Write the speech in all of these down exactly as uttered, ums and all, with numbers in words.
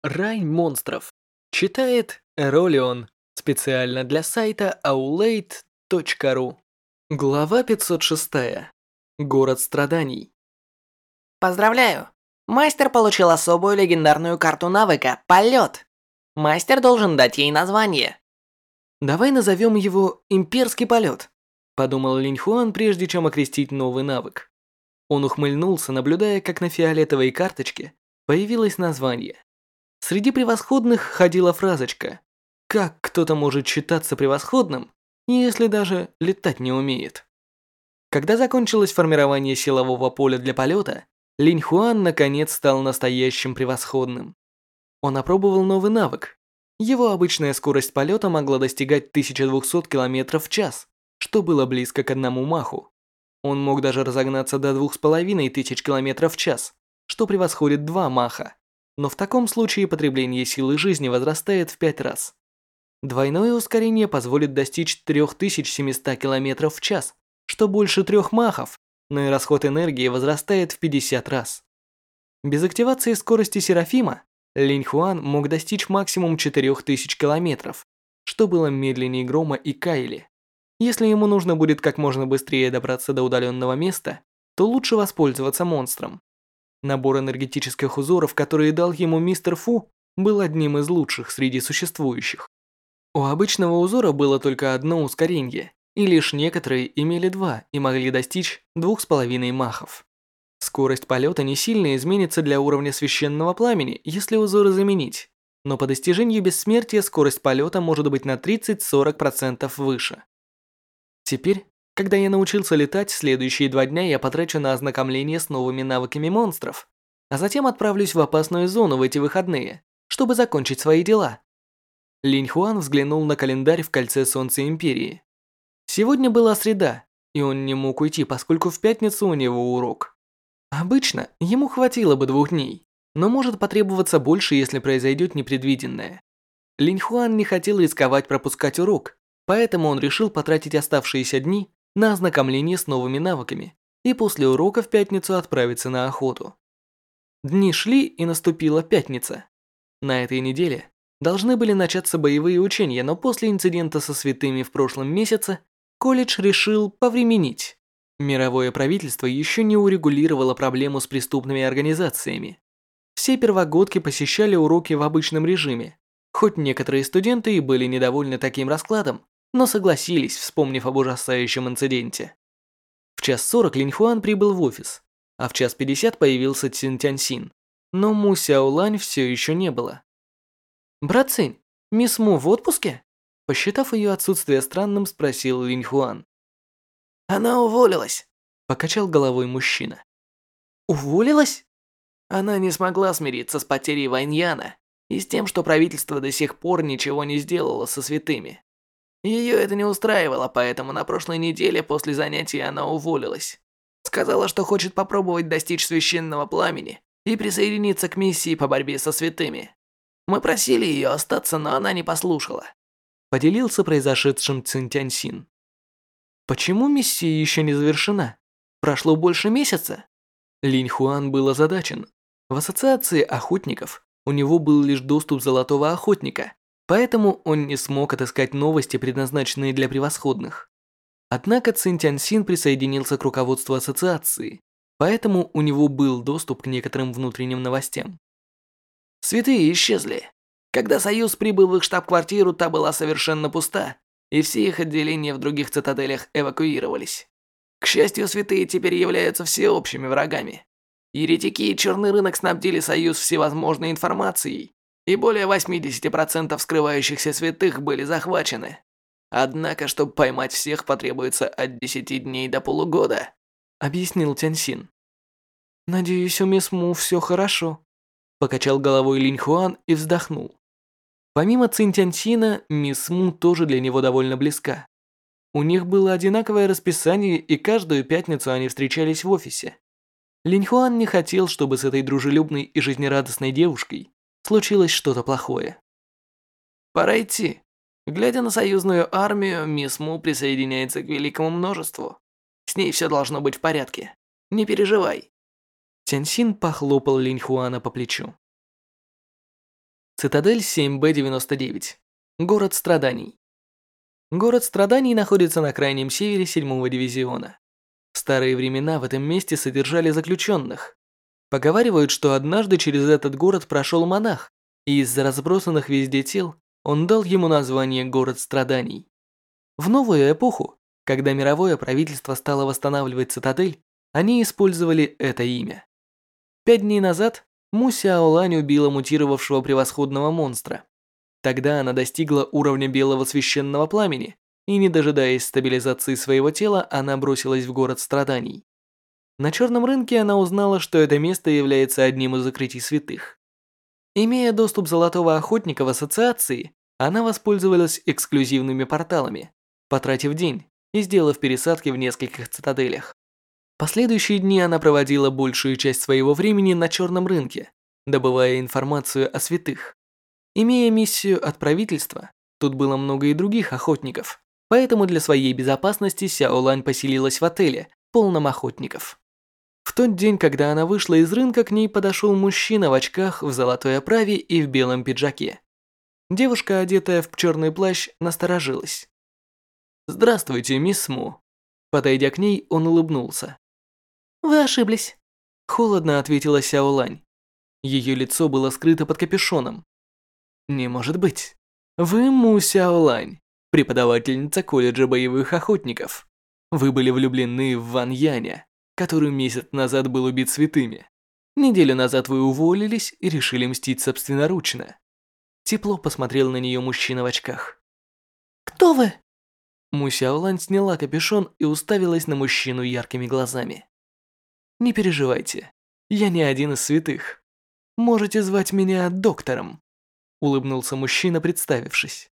Рай монстров. Читает Эролион. Специально для сайта аулейт точка ру. Глава пятьсот шесть. Город страданий. Поздравляю! Мастер получил особую легендарную карту навыка «Полет». Мастер должен дать ей название. Давай назовем его «Имперский полет», подумал Линь Хуан, прежде чем окрестить новый навык. Он ухмыльнулся, наблюдая, как на фиолетовой карточке появилось название. Среди превосходных ходила фразочка: «Как кто-то может считаться превосходным, если даже летать не умеет?» Когда закончилось формирование силового поля для полета, Линь Хуан наконец стал настоящим превосходным. Он опробовал новый навык. Его обычная скорость полета могла достигать тысяча двести километров в час, что было близко к одному маху. Он мог даже разогнаться до двух с половиной тысяч километров в час, что превосходит два маха. Но в таком случае потребление силы жизни возрастает в пять раз. Двойное ускорение позволит достичь три тысячи семьсот километров в час, что больше трех махов, но и расход энергии возрастает в пятьдесят раз. Без активации скорости Серафима Линь Хуан мог достичь максимум четырех тысяч километров, что было медленнее Грома и Кайли. Если ему нужно будет как можно быстрее добраться до удаленного места, то лучше воспользоваться монстром. Набор энергетических узоров, которые дал ему мистер Фу, был одним из лучших среди существующих. У обычного узора было только одно ускорение, и лишь некоторые имели два и могли достичь двух с половиной махов. Скорость полета не сильно изменится для уровня священного пламени, если узоры заменить, но по достижению бессмертия скорость полета может быть на тридцать-сорок процентов выше. Теперь, когда я научился летать, следующие два дня я потрачу на ознакомление с новыми навыками монстров, а затем отправлюсь в опасную зону в эти выходные, чтобы закончить свои дела. Линь Хуан взглянул на календарь в кольце Солнца Империи. Сегодня была среда, и он не мог уйти, поскольку в пятницу у него урок. Обычно ему хватило бы двух дней, но может потребоваться больше, если произойдет непредвиденное. Линь Хуан не хотел рисковать пропускать урок, поэтому он решил потратить оставшиеся дни на ознакомление с новыми навыками и после урока в пятницу отправиться на охоту. Дни шли, и наступила пятница. На этой неделе должны были начаться боевые учения, но после инцидента со святыми в прошлом месяце колледж решил повременить. Мировое правительство еще не урегулировало проблему с преступными организациями. Все первогодки посещали уроки в обычном режиме, хоть некоторые студенты и были недовольны таким раскладом, но согласились, вспомнив об ужасающем инциденте. В час сорок Линь Хуан прибыл в офис, а в час пятьдесят появился Цин Тяньсин, но Му Сяолань все еще не было. «Брат Цинь, мисс Му в отпуске?» Посчитав ее отсутствие странным, спросил Линь Хуан. Она уволилась. Покачал головой мужчина. Уволилась? Она не смогла смириться с потерей Ваньяна и с тем, что правительство до сих пор ничего не сделало со святыми. Ее это не устраивало, поэтому на прошлой неделе после занятий она уволилась. Сказала, что хочет попробовать достичь священного пламени и присоединиться к миссии по борьбе со святыми. Мы просили ее остаться, но она не послушала. Поделился произошедшим Цин Тяньсин. Почему миссия еще не завершена? Прошло больше месяца? Линь Хуан был озадачен. В ассоциации охотников у него был лишь доступ золотого охотника, поэтому он не смог отыскать новости, предназначенные для превосходных. Однако Цин Тяньсин присоединился к руководству ассоциации, поэтому у него был доступ к некоторым внутренним новостям. Святые исчезли. Когда Союз прибыл в их штаб-квартиру, та была совершенно пуста, и все их отделения в других цитаделях эвакуировались. К счастью, святые теперь являются всеобщими врагами. Еретики и черный рынок снабдили Союз всевозможной информацией, и более восемьдесят процентов скрывающихся святых были захвачены. Однако, чтобы поймать всех, потребуется от десяти дней до полугода, объяснил Тяньсин. Надеюсь, у мисс Му все хорошо. Покачал головой Линь Хуан и вздохнул. Помимо Цин Тяньсина, мисс Му тоже для него довольно близка. У них было одинаковое расписание, и каждую пятницу они встречались в офисе. Линь Хуан не хотел, чтобы с этой дружелюбной и жизнерадостной девушкой случилось что-то плохое. Пора идти. Глядя на союзную армию, мисс Му присоединяется к великому множеству. С ней все должно быть в порядке. Не переживай. Тяньсин похлопал Линь Хуана по плечу. Цитадель семь бэ девяносто девять. Город страданий. Город страданий находится на крайнем севере седьмого дивизиона. В старые времена в этом месте содержали заключенных. Поговаривают, что однажды через этот город прошел монах, и из-за разбросанных везде тел он дал ему название «Город страданий». В новую эпоху, когда мировое правительство стало восстанавливать цитадель, они использовали это имя. Пять дней назад Му Сяолань убила мутировавшего превосходного монстра. Тогда она достигла уровня белого священного пламени, и, не дожидаясь стабилизации своего тела, она бросилась в город страданий. На черном рынке она узнала, что это место является одним из укрытий святых. Имея доступ Золотого Охотника в ассоциации, она воспользовалась эксклюзивными порталами, потратив день и сделав пересадки в нескольких цитаделях. Последующие дни она проводила большую часть своего времени на черном рынке, добывая информацию о святых. Имея миссию от правительства, тут было много и других охотников, поэтому для своей безопасности Сяолань поселилась в отеле, полном охотников. В тот день, когда она вышла из рынка, к ней подошел мужчина в очках, в золотой оправе и в белом пиджаке. Девушка, одетая в черный плащ, насторожилась. «Здравствуйте, мисс Му». Подойдя к ней, он улыбнулся. «Вы ошиблись», – холодно ответила Сяолань. Ее лицо было скрыто под капюшоном. «Не может быть. Вы Му Сяолань, преподавательница колледжа боевых охотников. Вы были влюблены в Ван Яня, который месяц назад был убит святыми. Неделю назад вы уволились и решили мстить собственноручно». Тепло посмотрел на нее мужчина в очках. «Кто вы?» Му Сяолань сняла капюшон и уставилась на мужчину яркими глазами. «Не переживайте, я не один из святых. Можете звать меня доктором», — улыбнулся мужчина, представившись.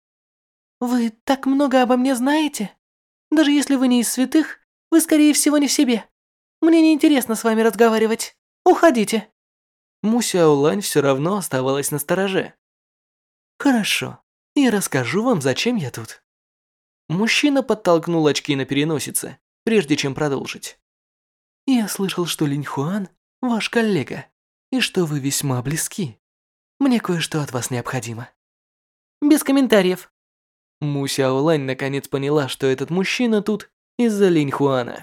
«Вы так много обо мне знаете? Даже если вы не из святых, вы, скорее всего, не в себе. Мне не интересно с вами разговаривать. Уходите». Му Сяолань все равно оставалась настороже. «Хорошо, я расскажу вам, зачем я тут». Мужчина подтолкнул очки на переносице, прежде чем продолжить. «Я слышал, что Линь Хуан – ваш коллега, и что вы весьма близки. Мне кое-что от вас необходимо». «Без комментариев». Му Сяолань наконец поняла, что этот мужчина тут из-за Линь Хуана.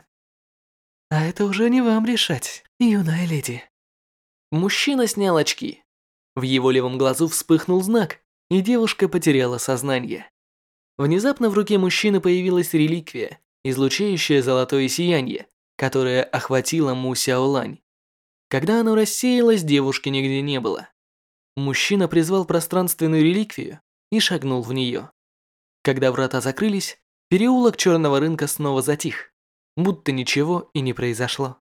«А это уже не вам решать, юная леди». Мужчина снял очки. В его левом глазу вспыхнул знак, и девушка потеряла сознание. Внезапно в руке мужчины появилась реликвия, излучающая золотое сияние, которое охватило Му Сяолань. Когда оно рассеялось, девушки нигде не было. Мужчина призвал пространственную реликвию и шагнул в нее. Когда врата закрылись, переулок черного рынка снова затих, будто ничего и не произошло.